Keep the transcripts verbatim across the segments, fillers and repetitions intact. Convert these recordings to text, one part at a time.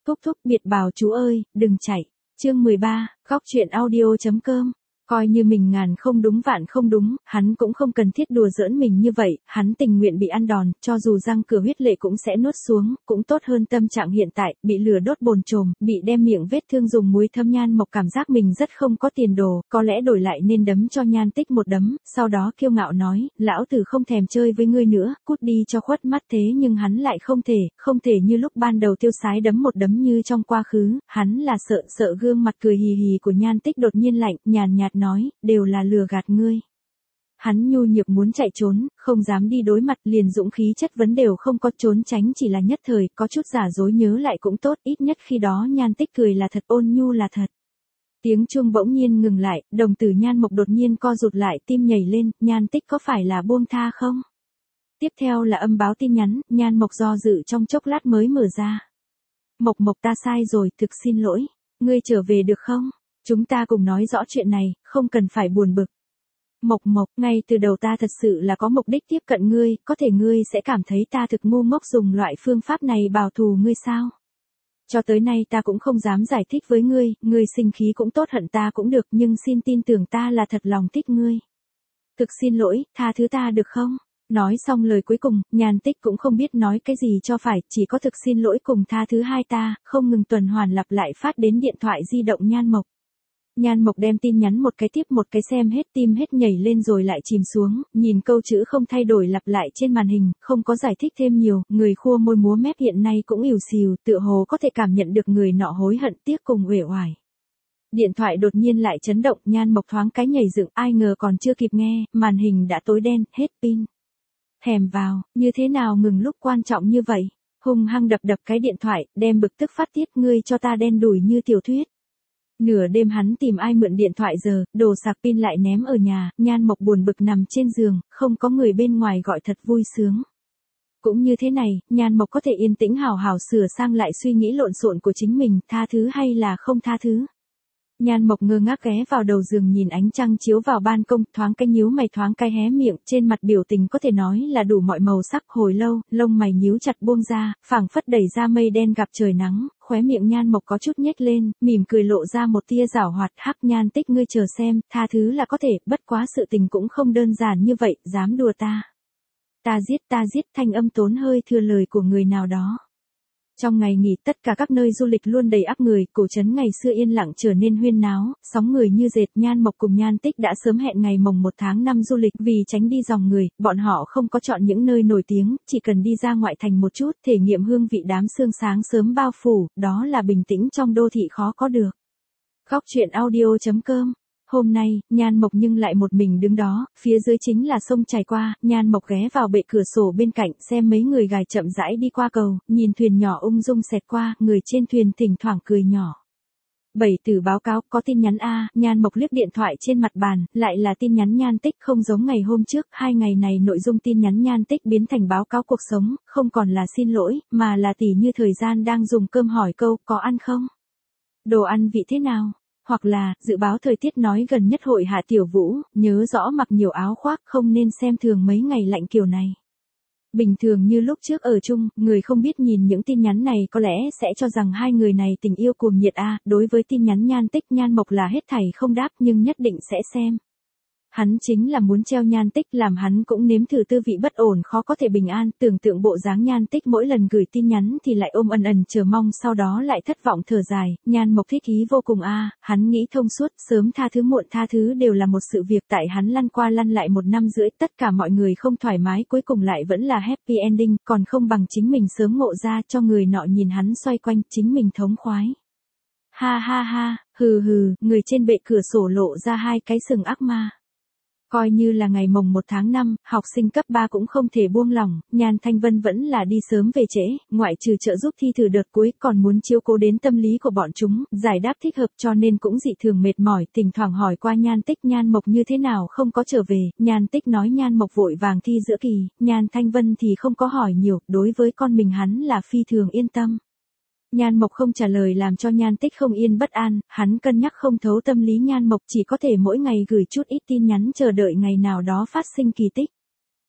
Thúc thúc biệt bảo chú ơi, đừng chạy. Chương mười ba, khóc chuyện audio.com. Coi như mình ngàn không đúng vạn không đúng, hắn cũng không cần thiết đùa giỡn mình như vậy, hắn tình nguyện bị ăn đòn, cho dù răng cửa huyết lệ cũng sẽ nuốt xuống, cũng tốt hơn tâm trạng hiện tại, bị lửa đốt bồn chồn, bị đem miệng vết thương dùng muối thâm. Nhan Mộc cảm giác mình rất không có tiền đồ, có lẽ đổi lại nên đấm cho Nhan Tích một đấm, sau đó kiêu ngạo nói, lão tử không thèm chơi với ngươi nữa, cút đi cho khuất mắt. Thế nhưng hắn lại không thể, không thể như lúc ban đầu tiêu sái đấm một đấm như trong quá khứ, hắn là sợ, sợ gương mặt cười hì hì của Nhan Tích đột nhiên lạnh, nhàn nhạt nói, đều là lừa gạt ngươi. Hắn nhu nhược muốn chạy trốn, không dám đi đối mặt, liền dũng khí chất vấn đều không có, trốn tránh chỉ là nhất thời, có chút giả dối nhớ lại cũng tốt, ít nhất khi đó Nhan Tích cười là thật, ôn nhu là thật. Tiếng chuông bỗng nhiên ngừng lại, đồng tử Nhan Mộc đột nhiên co rụt lại, tim nhảy lên, Nhan Tích có phải là buông tha không? Tiếp theo là âm báo tin nhắn, Nhan Mộc do dự trong chốc lát mới mở ra. Mộc Mộc ta sai rồi, thực xin lỗi, ngươi trở về được không? Chúng ta cùng nói rõ chuyện này, không cần phải buồn bực. Mộc Mộc, ngay từ đầu ta thật sự là có mục đích tiếp cận ngươi, có thể ngươi sẽ cảm thấy ta thực ngu ngốc dùng loại phương pháp này bảo thù ngươi sao? Cho tới nay ta cũng không dám giải thích với ngươi, ngươi sinh khí cũng tốt hận ta cũng được, nhưng xin tin tưởng ta là thật lòng thích ngươi. Thực xin lỗi, tha thứ ta được không? Nói xong lời cuối cùng, Nhan Tích cũng không biết nói cái gì cho phải, chỉ có thực xin lỗi cùng tha thứ hai ta, không ngừng tuần hoàn lặp lại phát đến điện thoại di động Nhan Mộc. Nhan Mộc đem tin nhắn một cái tiếp một cái xem hết, tim hết nhảy lên rồi lại chìm xuống, nhìn câu chữ không thay đổi lặp lại trên màn hình, không có giải thích thêm nhiều, người khua môi múa mép hiện nay cũng ỉu xìu, tựa hồ có thể cảm nhận được người nọ hối hận tiếc cùng uể oải. Điện thoại đột nhiên lại chấn động, Nhan Mộc thoáng cái nhảy dựng, ai ngờ còn chưa kịp nghe, màn hình đã tối đen, hết pin. Thèm vào, như thế nào ngừng lúc quan trọng như vậy? Hung hăng đập đập cái điện thoại, đem bực tức phát tiết, ngươi cho ta đen đủi như tiểu thuyết. Nửa đêm hắn tìm ai mượn điện thoại giờ, đồ sạc pin lại ném ở nhà, Nhan Mộc buồn bực nằm trên giường, không có người bên ngoài gọi thật vui sướng. Cũng như thế này, Nhan Mộc có thể yên tĩnh hào hào sửa sang lại suy nghĩ lộn xộn của chính mình, tha thứ hay là không tha thứ. Nhan Mộc ngơ ngác ghé vào đầu giường nhìn ánh trăng chiếu vào ban công, thoáng cái nhíu mày thoáng cái hé miệng, trên mặt biểu tình có thể nói là đủ mọi màu sắc, hồi lâu, lông mày nhíu chặt buông ra, phảng phất đẩy ra mây đen gặp trời nắng, khóe miệng Nhan Mộc có chút nhếch lên, mỉm cười lộ ra một tia giảo hoạt, hắc Nhan Tích ngươi chờ xem, tha thứ là có thể, bất quá sự tình cũng không đơn giản như vậy, dám đùa ta. Ta giết ta giết, thanh âm tốn hơi thừa lời của người nào đó. Trong ngày nghỉ, tất cả các nơi du lịch luôn đầy ắp người, cổ trấn ngày xưa yên lặng trở nên huyên náo, sóng người như dệt. Nhan Mộc cùng Nhan Tích đã sớm hẹn ngày mồng một tháng năm du lịch, vì tránh đi dòng người, bọn họ không có chọn những nơi nổi tiếng, chỉ cần đi ra ngoại thành một chút, thể nghiệm hương vị đám sương sáng sớm bao phủ, đó là bình tĩnh trong đô thị khó có được. Khóc chuyện audio.com. Hôm nay, Nhan Mộc nhưng lại một mình đứng đó, phía dưới chính là sông chảy qua, Nhan Mộc ghé vào bệ cửa sổ bên cạnh, xem mấy người gài chậm rãi đi qua cầu, nhìn thuyền nhỏ ung dung xẹt qua, người trên thuyền thỉnh thoảng cười nhỏ. Bảy tử báo cáo, có tin nhắn a, Nhan Mộc liếc điện thoại trên mặt bàn, lại là tin nhắn Nhan Tích, không giống ngày hôm trước, hai ngày này nội dung tin nhắn Nhan Tích biến thành báo cáo cuộc sống, không còn là xin lỗi, mà là tỉ như thời gian đang dùng cơm hỏi câu, có ăn không? Đồ ăn vị thế nào? Hoặc là, dự báo thời tiết nói gần nhất hội hạ tiểu vũ, nhớ rõ mặc nhiều áo khoác, không nên xem thường mấy ngày lạnh kiểu này. Bình thường như lúc trước ở chung, người không biết nhìn những tin nhắn này có lẽ sẽ cho rằng hai người này tình yêu cuồng nhiệt a, đối với tin nhắn Nhan Tích Nhan Mộc là hết thảy không đáp nhưng nhất định sẽ xem. Hắn chính là muốn treo Nhan Tích làm hắn cũng nếm thử tư vị bất ổn khó có thể bình an, tưởng tượng bộ dáng Nhan Tích mỗi lần gửi tin nhắn thì lại ôm ẩn ẩn chờ mong sau đó lại thất vọng thở dài, Nhan Mộc thích ý vô cùng a, hắn nghĩ thông suốt, sớm tha thứ muộn tha thứ đều là một sự việc tại hắn lăn qua lăn lại một năm rưỡi, tất cả mọi người không thoải mái cuối cùng lại vẫn là happy ending, còn không bằng chính mình sớm ngộ ra cho người nọ nhìn hắn xoay quanh, chính mình thống khoái. Ha ha ha, hừ hừ, người trên bệ cửa sổ lộ ra hai cái sừng ác ma. Coi như là ngày mồng một tháng năm, học sinh cấp ba cũng không thể buông lỏng, Nhan Thanh Vân vẫn là đi sớm về trễ, ngoại trừ trợ giúp thi thử đợt cuối còn muốn chiếu cố đến tâm lý của bọn chúng, giải đáp thích hợp cho nên cũng dị thường mệt mỏi, thỉnh thoảng hỏi qua Nhan Tích Nhan Mộc như thế nào không có trở về, Nhan Tích nói Nhan Mộc vội vàng thi giữa kỳ, Nhan Thanh Vân thì không có hỏi nhiều, đối với con mình hắn là phi thường yên tâm. Nhan Mộc không trả lời làm cho Nhan Tích không yên bất an, hắn cân nhắc không thấu tâm lý Nhan Mộc chỉ có thể mỗi ngày gửi chút ít tin nhắn chờ đợi ngày nào đó phát sinh kỳ tích.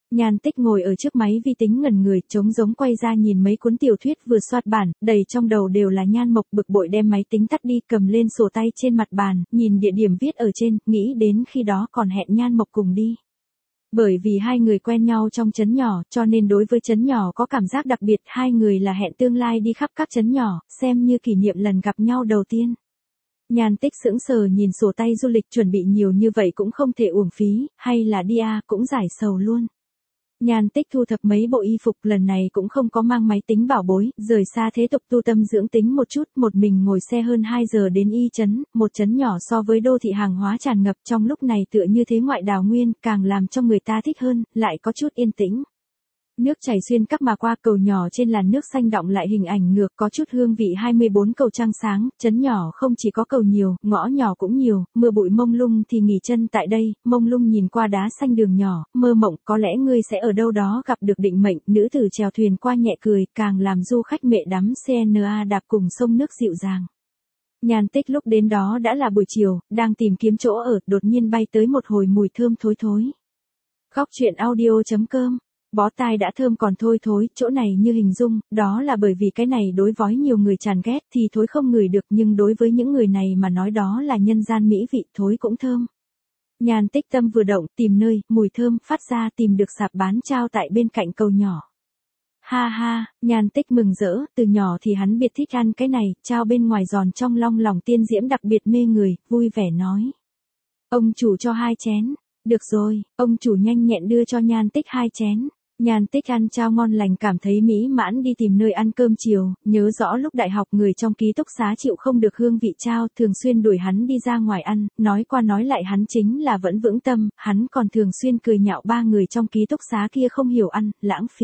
Nhan Tích ngồi ở trước máy vi tính ngẩn người, trống giống quay ra nhìn mấy cuốn tiểu thuyết vừa soạt bản, đầy trong đầu đều là Nhan Mộc, bực bội đem máy tính tắt đi, cầm lên sổ tay trên mặt bàn, nhìn địa điểm viết ở trên, nghĩ đến khi đó còn hẹn Nhan Mộc cùng đi. Bởi vì hai người quen nhau trong trấn nhỏ, cho nên đối với trấn nhỏ có cảm giác đặc biệt, hai người là hẹn tương lai đi khắp các trấn nhỏ, xem như kỷ niệm lần gặp nhau đầu tiên. Nhan Tích sững sờ nhìn sổ tay du lịch, chuẩn bị nhiều như vậy cũng không thể uổng phí, hay là đi à, cũng giải sầu luôn. Nhan Tích thu thập mấy bộ y phục, lần này cũng không có mang máy tính bảo bối, rời xa thế tục tu tâm dưỡng tính một chút, một mình ngồi xe hơn hai giờ đến Y trấn, một trấn nhỏ so với đô thị hàng hóa tràn ngập, trong lúc này tựa như thế ngoại đào nguyên, càng làm cho người ta thích hơn, lại có chút yên tĩnh. Nước chảy xuyên các mà qua, cầu nhỏ trên làn nước xanh đọng lại hình ảnh ngược, có chút hương vị hai mươi bốn cầu trăng sáng, trấn nhỏ không chỉ có cầu nhiều, ngõ nhỏ cũng nhiều, mưa bụi mông lung thì nghỉ chân tại đây, mông lung nhìn qua đá xanh đường nhỏ, mơ mộng có lẽ ngươi sẽ ở đâu đó gặp được định mệnh, nữ tử chèo thuyền qua nhẹ cười, càng làm du khách mệ đắm xê en a đạp cùng sông nước dịu dàng. Nhan Tích lúc đến đó đã là buổi chiều, đang tìm kiếm chỗ ở, đột nhiên bay tới một hồi mùi thơm thối thối. Khóc chuyện audio chấm com. Bó tai đã thơm còn thôi thối, chỗ này như hình dung, đó là bởi vì cái này đối với nhiều người chán ghét thì thối không ngửi được, nhưng đối với những người này mà nói đó là nhân gian mỹ vị, thối cũng thơm. Nhan Tích tâm vừa động, tìm nơi, mùi thơm phát ra, tìm được sạp bán trao tại bên cạnh cầu nhỏ. Ha ha, Nhan Tích mừng rỡ, từ nhỏ thì hắn biệt thích ăn cái này, trao bên ngoài giòn trong long lòng tiên diễm đặc biệt mê người, vui vẻ nói. Ông chủ cho hai chén. Được rồi, ông chủ nhanh nhẹn đưa cho Nhan Tích hai chén. Nhan Tích ăn trao ngon lành, cảm thấy mỹ mãn, đi tìm nơi ăn cơm chiều, nhớ rõ lúc đại học người trong ký túc xá chịu không được hương vị trao, thường xuyên đuổi hắn đi ra ngoài ăn, nói qua nói lại hắn chính là vẫn vững tâm, hắn còn thường xuyên cười nhạo ba người trong ký túc xá kia không hiểu ăn, lãng phí.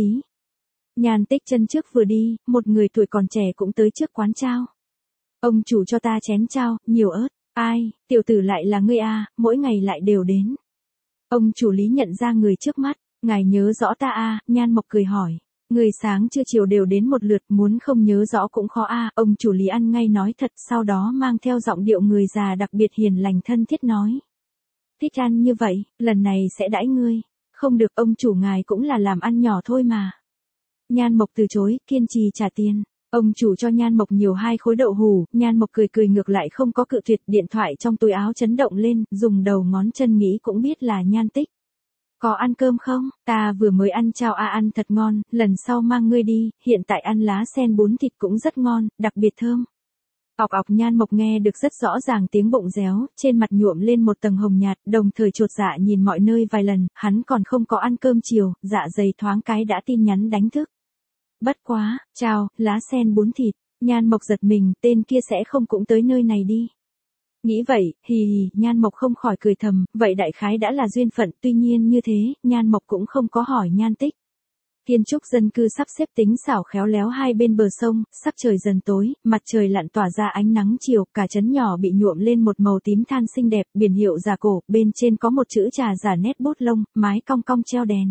Nhan Tích chân trước vừa đi, một người tuổi còn trẻ cũng tới trước quán trao. Ông chủ cho ta chén trao, nhiều ớt, ai, tiểu tử lại là ngươi à, mỗi ngày lại đều đến. Ông chủ Lý nhận ra người trước mắt. Ngài nhớ rõ ta à, Nhan Mộc cười hỏi. Người sáng trưa chiều đều đến một lượt, muốn không nhớ rõ cũng khó à, ông chủ Lý ăn ngay nói thật, sau đó mang theo giọng điệu người già đặc biệt hiền lành thân thiết nói. Thích ăn như vậy, lần này sẽ đãi ngươi. Không được, ông chủ ngài cũng là làm ăn nhỏ thôi mà. Nhan Mộc từ chối, kiên trì trả tiền. Ông chủ cho Nhan Mộc nhiều hai khối đậu hủ, Nhan Mộc cười cười ngược lại không có cự tuyệt, điện thoại trong túi áo chấn động lên, dùng đầu ngón chân nghĩ cũng biết là Nhan Tích. Có ăn cơm không? Ta vừa mới ăn chao a ăn thật ngon, lần sau mang ngươi đi, hiện tại ăn lá sen bún thịt cũng rất ngon, đặc biệt thơm. Ọc ọc, Nhan Mộc nghe được rất rõ ràng tiếng bụng réo, trên mặt nhuộm lên một tầng hồng nhạt, đồng thời chột dạ nhìn mọi nơi vài lần, hắn còn không có ăn cơm chiều, dạ dày thoáng cái đã tin nhắn đánh thức. Bất quá, chao, lá sen bún thịt, Nhan Mộc giật mình, tên kia sẽ không cũng tới nơi này đi. Nghĩ vậy, hì hì, Nhan Mộc không khỏi cười thầm, vậy đại khái đã là duyên phận, tuy nhiên như thế, Nhan Mộc cũng không có hỏi Nhan Tích. Kiến trúc dân cư sắp xếp tính xảo khéo léo hai bên bờ sông, sắc trời dần tối, mặt trời lặn tỏa ra ánh nắng chiều, cả trấn nhỏ bị nhuộm lên một màu tím than xinh đẹp, biển hiệu giả cổ, bên trên có một chữ trà giả nét bút lông, mái cong cong treo đèn.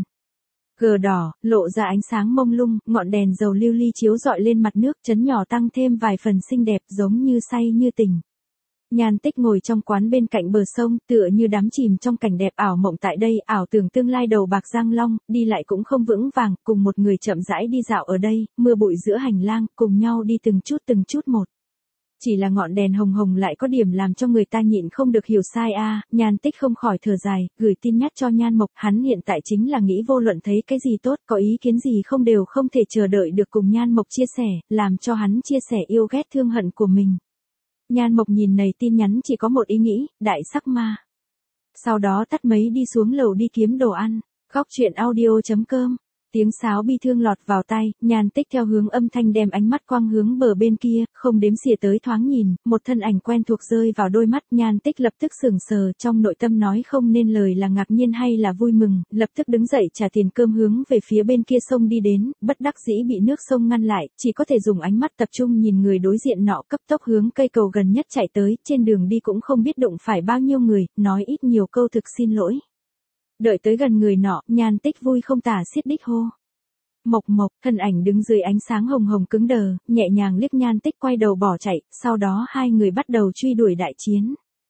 Cờ đỏ, lộ ra ánh sáng mông lung, ngọn đèn dầu lưu ly chiếu rọi lên mặt nước, trấn nhỏ tăng thêm vài phần xinh đẹp, giống như say như tỉnh. Nhan Tích ngồi trong quán bên cạnh bờ sông, tựa như đắm chìm trong cảnh đẹp ảo mộng tại đây, ảo tưởng tương lai đầu bạc răng long, đi lại cũng không vững vàng, cùng một người chậm rãi đi dạo ở đây, mưa bụi giữa hành lang, cùng nhau đi từng chút từng chút một. Chỉ là ngọn đèn hồng hồng lại có điểm làm cho người ta nhịn không được hiểu sai a. À, Nhan Tích không khỏi thở dài, gửi tin nhắn cho Nhan Mộc, hắn hiện tại chính là nghĩ vô luận thấy cái gì tốt, có ý kiến gì không đều không thể chờ đợi được cùng Nhan Mộc chia sẻ, làm cho hắn chia sẻ yêu ghét thương hận của mình. Nhan Mộc nhìn này tin nhắn chỉ có một ý nghĩ, đại sắc ma. Sau đó tắt máy đi xuống lầu đi kiếm đồ ăn. Khóc chuyện audio chấm com. Tiếng sáo bi thương lọt vào tai, Nhan Tích theo hướng âm thanh đem ánh mắt quang hướng bờ bên kia, không đếm xỉa tới thoáng nhìn, một thân ảnh quen thuộc rơi vào đôi mắt, Nhan Tích lập tức sững sờ, trong nội tâm nói không nên lời là ngạc nhiên hay là vui mừng, lập tức đứng dậy trả tiền cơm hướng về phía bên kia sông đi đến, bất đắc dĩ bị nước sông ngăn lại, chỉ có thể dùng ánh mắt tập trung nhìn người đối diện nọ, cấp tốc hướng cây cầu gần nhất chạy tới, trên đường đi cũng không biết đụng phải bao nhiêu người, nói ít nhiều câu thực xin lỗi. Đợi tới gần người nọ, Nhan Tích vui không tả xiết đích hô. Mộc Mộc, thân ảnh đứng dưới ánh sáng hồng hồng cứng đờ, nhẹ nhàng liếc Nhan Tích quay đầu bỏ chạy, sau đó hai người bắt đầu truy đuổi đại chiến.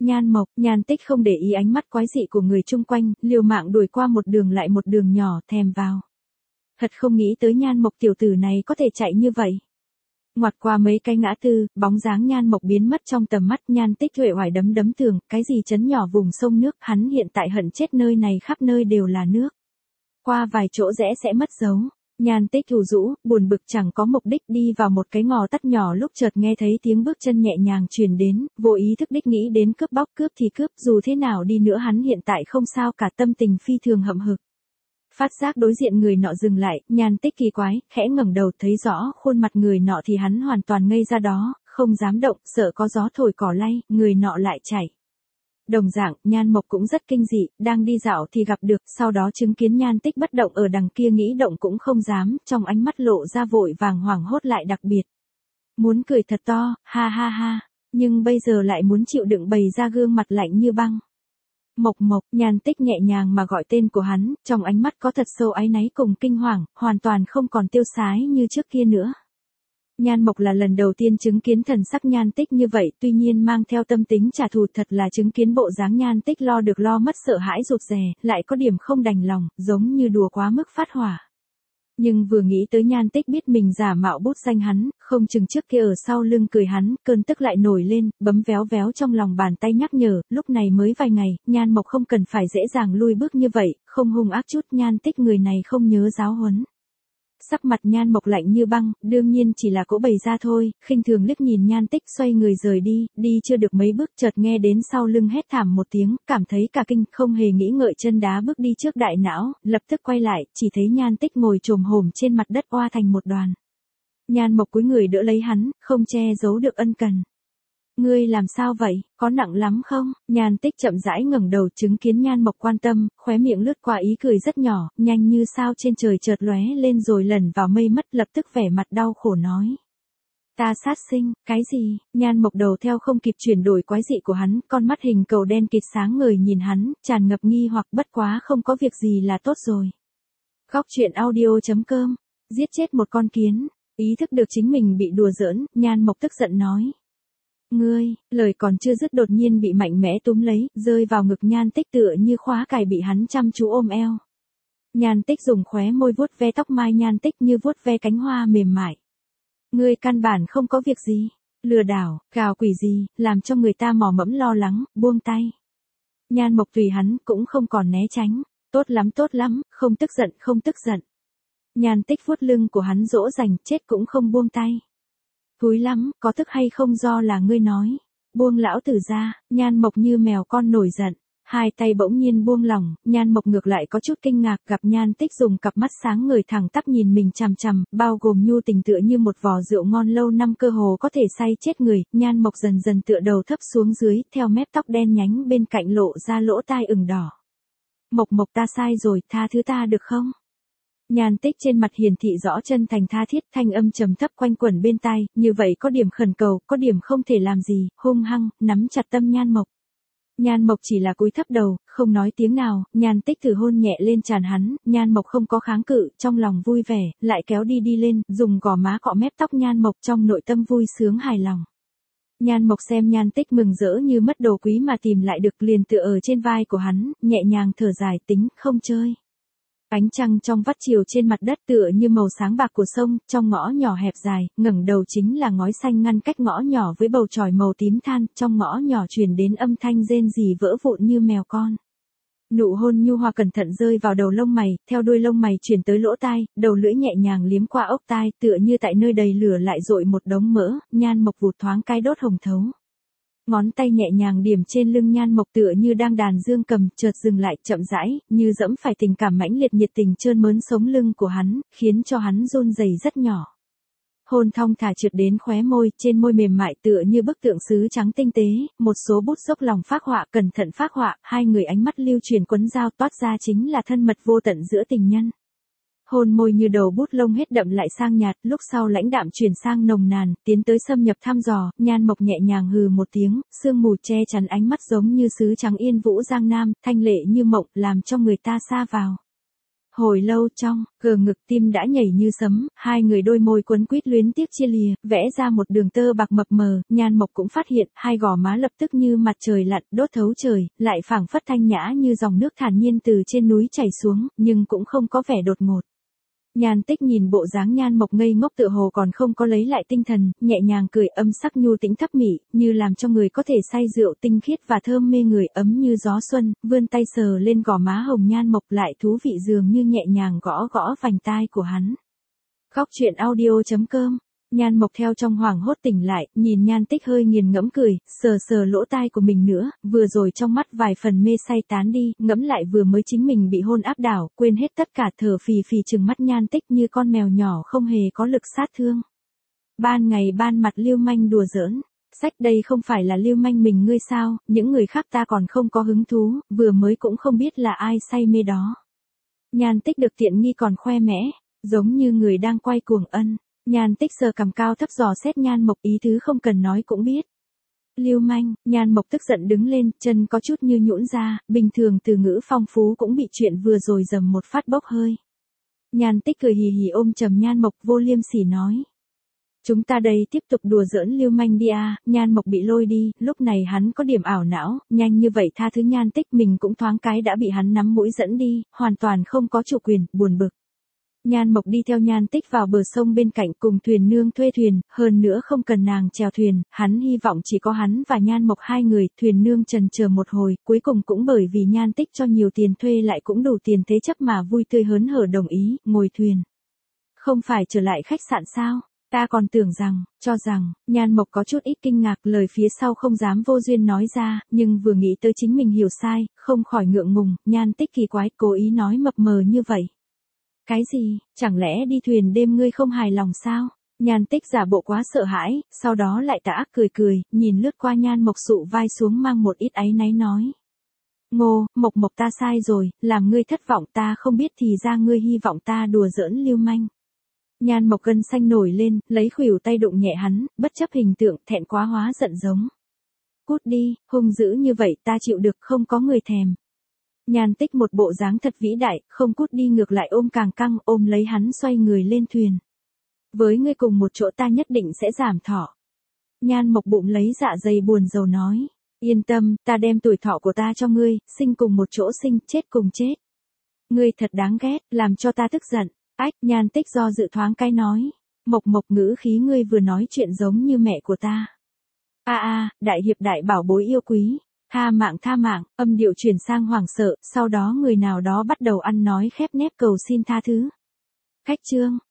Nhan Mộc, Nhan Tích không để ý ánh mắt quái dị của người chung quanh, liều mạng đuổi qua một đường lại một đường nhỏ, thèm vào. Thật không nghĩ tới Nhan Mộc tiểu tử này có thể chạy như vậy. Ngoặt qua mấy cái ngã tư, bóng dáng Nhan Mộc biến mất trong tầm mắt. Nhan Tích uể oải đấm đấm tường, cái gì chấn nhỏ vùng sông nước, hắn hiện tại hận chết, nơi này khắp nơi đều là nước. Qua vài chỗ rẽ sẽ mất dấu. Nhan Tích thủ rũ, buồn bực chẳng có mục đích đi vào một cái ngõ tắt nhỏ, lúc chợt nghe thấy tiếng bước chân nhẹ nhàng truyền đến, vô ý thức đích nghĩ đến cướp bóc, cướp thì cướp, dù thế nào đi nữa hắn hiện tại không sao cả, tâm tình phi thường hậm hực. Phát giác đối diện người nọ dừng lại, Nhan Tích kỳ quái, khẽ ngẩng đầu thấy rõ khuôn mặt người nọ thì hắn hoàn toàn ngây ra đó, không dám động, sợ có gió thổi cỏ lay, người nọ lại chạy. Đồng dạng, Nhan Mộc cũng rất kinh dị, đang đi dạo thì gặp được, sau đó chứng kiến Nhan Tích bất động ở đằng kia, nghĩ động cũng không dám, trong ánh mắt lộ ra vội vàng hoảng hốt lại đặc biệt. Muốn cười thật to, ha ha ha, nhưng bây giờ lại muốn chịu đựng bày ra gương mặt lạnh như băng. Mộc Mộc, Nhan Tích nhẹ nhàng mà gọi tên của hắn, trong ánh mắt có thật sâu áy náy cùng kinh hoàng, hoàn toàn không còn tiêu sái như trước kia nữa. Nhan Mộc là lần đầu tiên chứng kiến thần sắc Nhan Tích như vậy, tuy nhiên mang theo tâm tính trả thù, thật là chứng kiến bộ dáng Nhan Tích lo được lo mất, sợ hãi rụt rè, lại có điểm không đành lòng, giống như đùa quá mức phát hỏa. Nhưng vừa nghĩ tới Nhan Tích biết mình giả mạo bút danh hắn, không chừng trước kia ở sau lưng cười hắn, cơn tức lại nổi lên, bấm véo véo trong lòng bàn tay nhắc nhở, lúc này mới vài ngày, Nhan Mộc không cần phải dễ dàng lui bước như vậy, không hung ác chút, Nhan Tích người này không nhớ giáo huấn. Sắc mặt Nhan Mộc lạnh như băng, đương nhiên chỉ là cỗ bày ra thôi, khinh thường liếc nhìn Nhan Tích xoay người rời đi, đi chưa được mấy bước chợt nghe đến sau lưng hét thảm một tiếng, cảm thấy cả kinh, không hề nghĩ ngợi chân đá bước đi trước đại não, lập tức quay lại, chỉ thấy Nhan Tích ngồi chồm hổm trên mặt đất oa thành một đoàn. Nhan Mộc cúi người đỡ lấy hắn, không che giấu được ân cần. Ngươi làm sao vậy, có nặng lắm không? Nhan Tích chậm rãi ngẩng đầu, chứng kiến Nhan Mộc quan tâm, khóe miệng lướt qua ý cười rất nhỏ, nhanh như sao trên trời chợt lóe lên rồi lẩn vào mây mất, lập tức vẻ mặt đau khổ nói. Ta sát sinh, cái gì? Nhan Mộc đầu theo không kịp chuyển đổi quái dị của hắn, con mắt hình cầu đen kịt sáng ngời nhìn hắn, tràn ngập nghi hoặc, bất quá không có việc gì là tốt rồi. Góc truyện audio chấm com, giết chết một con kiến, ý thức được chính mình bị đùa giỡn, Nhan Mộc tức giận nói. Ngươi, lời còn chưa dứt đột nhiên bị mạnh mẽ túm lấy, rơi vào ngực Nhan Tích tựa như khóa cài bị hắn chăm chú ôm eo. Nhan Tích dùng khóe môi vuốt ve tóc mai Nhan Tích như vuốt ve cánh hoa mềm mại. Ngươi căn bản không có việc gì, lừa đảo, gào quỷ gì, làm cho người ta mò mẫm lo lắng, buông tay. Nhan Mộc tùy hắn, cũng không còn né tránh, tốt lắm tốt lắm, không tức giận không tức giận. Nhan Tích vuốt lưng của hắn dỗ dành, chết cũng không buông tay. Thúi lắm, có tức hay không do là ngươi nói. Buông lão tử ra, Nhan Mộc như mèo con nổi giận. Hai tay bỗng nhiên buông lỏng, Nhan Mộc ngược lại có chút kinh ngạc, gặp Nhan Tích dùng cặp mắt sáng ngời thẳng tắp nhìn mình chằm chằm, bao gồm nhu tình tựa như một vò rượu ngon lâu năm cơ hồ có thể say chết người. Nhan Mộc dần dần tựa đầu thấp xuống dưới, theo mép tóc đen nhánh bên cạnh lộ ra lỗ tai ửng đỏ. Mộc Mộc ta sai rồi, tha thứ ta được không? Nhan Tích trên mặt hiển thị rõ chân thành tha thiết, thanh âm trầm thấp quanh quẩn bên tai, như vậy có điểm khẩn cầu, có điểm không thể làm gì, hung hăng, nắm chặt tâm Nhan Mộc. Nhan Mộc chỉ là cúi thấp đầu, không nói tiếng nào, Nhan Tích thử hôn nhẹ lên trán hắn, Nhan Mộc không có kháng cự, trong lòng vui vẻ, lại kéo đi đi lên, dùng gò má cọ mép tóc Nhan Mộc, trong nội tâm vui sướng hài lòng. Nhan Mộc xem Nhan Tích mừng rỡ như mất đồ quý mà tìm lại được, liền tựa ở trên vai của hắn, nhẹ nhàng thở dài, tính, không chơi. Ánh trăng trong vắt chiều trên mặt đất tựa như màu sáng bạc của sông, trong ngõ nhỏ hẹp dài, ngẩng đầu chính là ngói xanh ngăn cách ngõ nhỏ với bầu trời màu tím than, trong ngõ nhỏ truyền đến âm thanh rên rỉ vỡ vụn như mèo con. Nụ hôn nhu hòa cẩn thận rơi vào đầu lông mày, theo đuôi lông mày truyền tới lỗ tai, đầu lưỡi nhẹ nhàng liếm qua ốc tai, tựa như tại nơi đầy lửa lại dội một đống mỡ, Nhan Mộc vụt thoáng cay đốt hồng thấu. Ngón tay nhẹ nhàng điểm trên lưng Nhan Mộc tựa như đang đàn dương cầm, chợt dừng lại, chậm rãi, như dẫm phải tình cảm mãnh liệt nhiệt tình trơn mớn sống lưng của hắn, khiến cho hắn run rẩy rất nhỏ. Hôn thong thả trượt đến khóe môi, trên môi mềm mại tựa như bức tượng sứ trắng tinh tế, một số bút dốc lòng phác họa, cẩn thận phác họa, hai người ánh mắt lưu truyền quấn dao toát ra chính là thân mật vô tận giữa tình nhân. Hôn môi như đầu bút lông hết đậm lại sang nhạt, lúc sau lãnh đạm chuyển sang nồng nàn, tiến tới xâm nhập thăm dò, Nhan Mộc nhẹ nhàng hừ một tiếng, sương mù che chắn ánh mắt giống như sứ trắng yên vũ giang nam, thanh lệ như mộng, làm cho người ta sa vào. Hồi lâu trong, gờ ngực tim đã nhảy như sấm, hai người đôi môi quấn quýt luyến tiếc chia lìa, vẽ ra một đường tơ bạc mập mờ, Nhan Mộc cũng phát hiện, hai gò má lập tức như mặt trời lặn, đốt thấu trời, lại phảng phất thanh nhã như dòng nước thản nhiên từ trên núi chảy xuống, nhưng cũng không có vẻ đột ngột. Nhan Tích nhìn bộ dáng Nhan Mộc ngây ngốc tựa hồ còn không có lấy lại tinh thần, nhẹ nhàng cười, âm sắc nhu tĩnh thấp mị, như làm cho người có thể say rượu tinh khiết và thơm mê người, ấm như gió xuân, vươn tay sờ lên gò má hồng Nhan Mộc, lại thú vị dường như nhẹ nhàng gõ gõ vành tai của hắn. Khóc chuyện audio chấm com. Nhan Mộc theo trong hoảng hốt tỉnh lại, nhìn Nhan Tích hơi nghiền ngẫm cười, sờ sờ lỗ tai của mình nữa, vừa rồi trong mắt vài phần mê say tán đi, ngẫm lại vừa mới chính mình bị hôn áp đảo, quên hết tất cả, thở phì phì trừng mắt Nhan Tích như con mèo nhỏ không hề có lực sát thương. Ban ngày ban mặt lưu manh đùa giỡn, sách đây không phải là lưu manh mình ngươi sao, những người khác ta còn không có hứng thú, vừa mới cũng không biết là ai say mê đó. Nhan Tích được tiện nghi còn khoe mẽ, giống như người đang quay cuồng ân. Nhan Tích sờ cằm cao thấp dò xét Nhan Mộc, ý tứ không cần nói cũng biết. Lưu manh, Nhan Mộc tức giận đứng lên, chân có chút như nhũn ra, bình thường từ ngữ phong phú cũng bị chuyện vừa rồi dầm một phát bốc hơi. Nhan Tích cười hì hì ôm chầm Nhan Mộc, vô liêm sỉ nói. Chúng ta đây tiếp tục đùa giỡn lưu manh đi à, Nhan Mộc bị lôi đi, lúc này hắn có điểm ảo não, nhanh như vậy tha thứ Nhan Tích, mình cũng thoáng cái đã bị hắn nắm mũi dẫn đi, hoàn toàn không có chủ quyền, buồn bực. Nhan Mộc đi theo Nhan Tích vào bờ sông bên cạnh cùng thuyền nương thuê thuyền, hơn nữa không cần nàng chèo thuyền, hắn hy vọng chỉ có hắn và Nhan Mộc hai người, thuyền nương chần chờ một hồi, cuối cùng cũng bởi vì Nhan Tích cho nhiều tiền thuê lại cũng đủ tiền thế chấp mà vui tươi hớn hở đồng ý, ngồi thuyền. Không phải trở lại khách sạn sao? Ta còn tưởng rằng, cho rằng, Nhan Mộc có chút ít kinh ngạc, lời phía sau không dám vô duyên nói ra, nhưng vừa nghĩ tới chính mình hiểu sai, không khỏi ngượng ngùng, Nhan Tích kỳ quái, cố ý nói mập mờ như vậy. Cái gì, chẳng lẽ đi thuyền đêm ngươi không hài lòng sao? Nhan Tích giả bộ quá sợ hãi, sau đó lại tà ác cười cười, nhìn lướt qua Nhan Mộc sụ vai xuống mang một ít áy náy nói. Ngô, Mộc Mộc ta sai rồi, làm ngươi thất vọng, ta không biết thì ra ngươi hy vọng ta đùa giỡn lưu manh. Nhan Mộc gân xanh nổi lên, lấy khuỷu tay đụng nhẹ hắn, bất chấp hình tượng, thẹn quá hóa giận giống. Cút đi, hung dữ như vậy ta chịu được, không có người thèm. Nhan Tích một bộ dáng thật vĩ đại, không cút đi ngược lại ôm càng căng, ôm lấy hắn xoay người lên thuyền. Với ngươi cùng một chỗ ta nhất định sẽ giảm thọ. Nhan Mộc bụng lấy dạ dày buồn rầu nói. Yên tâm, ta đem tuổi thọ của ta cho ngươi, sinh cùng một chỗ sinh, chết cùng chết. Ngươi thật đáng ghét, làm cho ta tức giận. Ách, Nhan Tích do dự thoáng cái nói. Mộc Mộc ngữ khí ngươi vừa nói chuyện giống như mẹ của ta. A a, đại hiệp đại bảo bối yêu quý. Tha mạng tha mạng, âm điệu chuyển sang hoảng sợ, sau đó người nào đó bắt đầu ăn nói khép nép cầu xin tha thứ. Khách trương,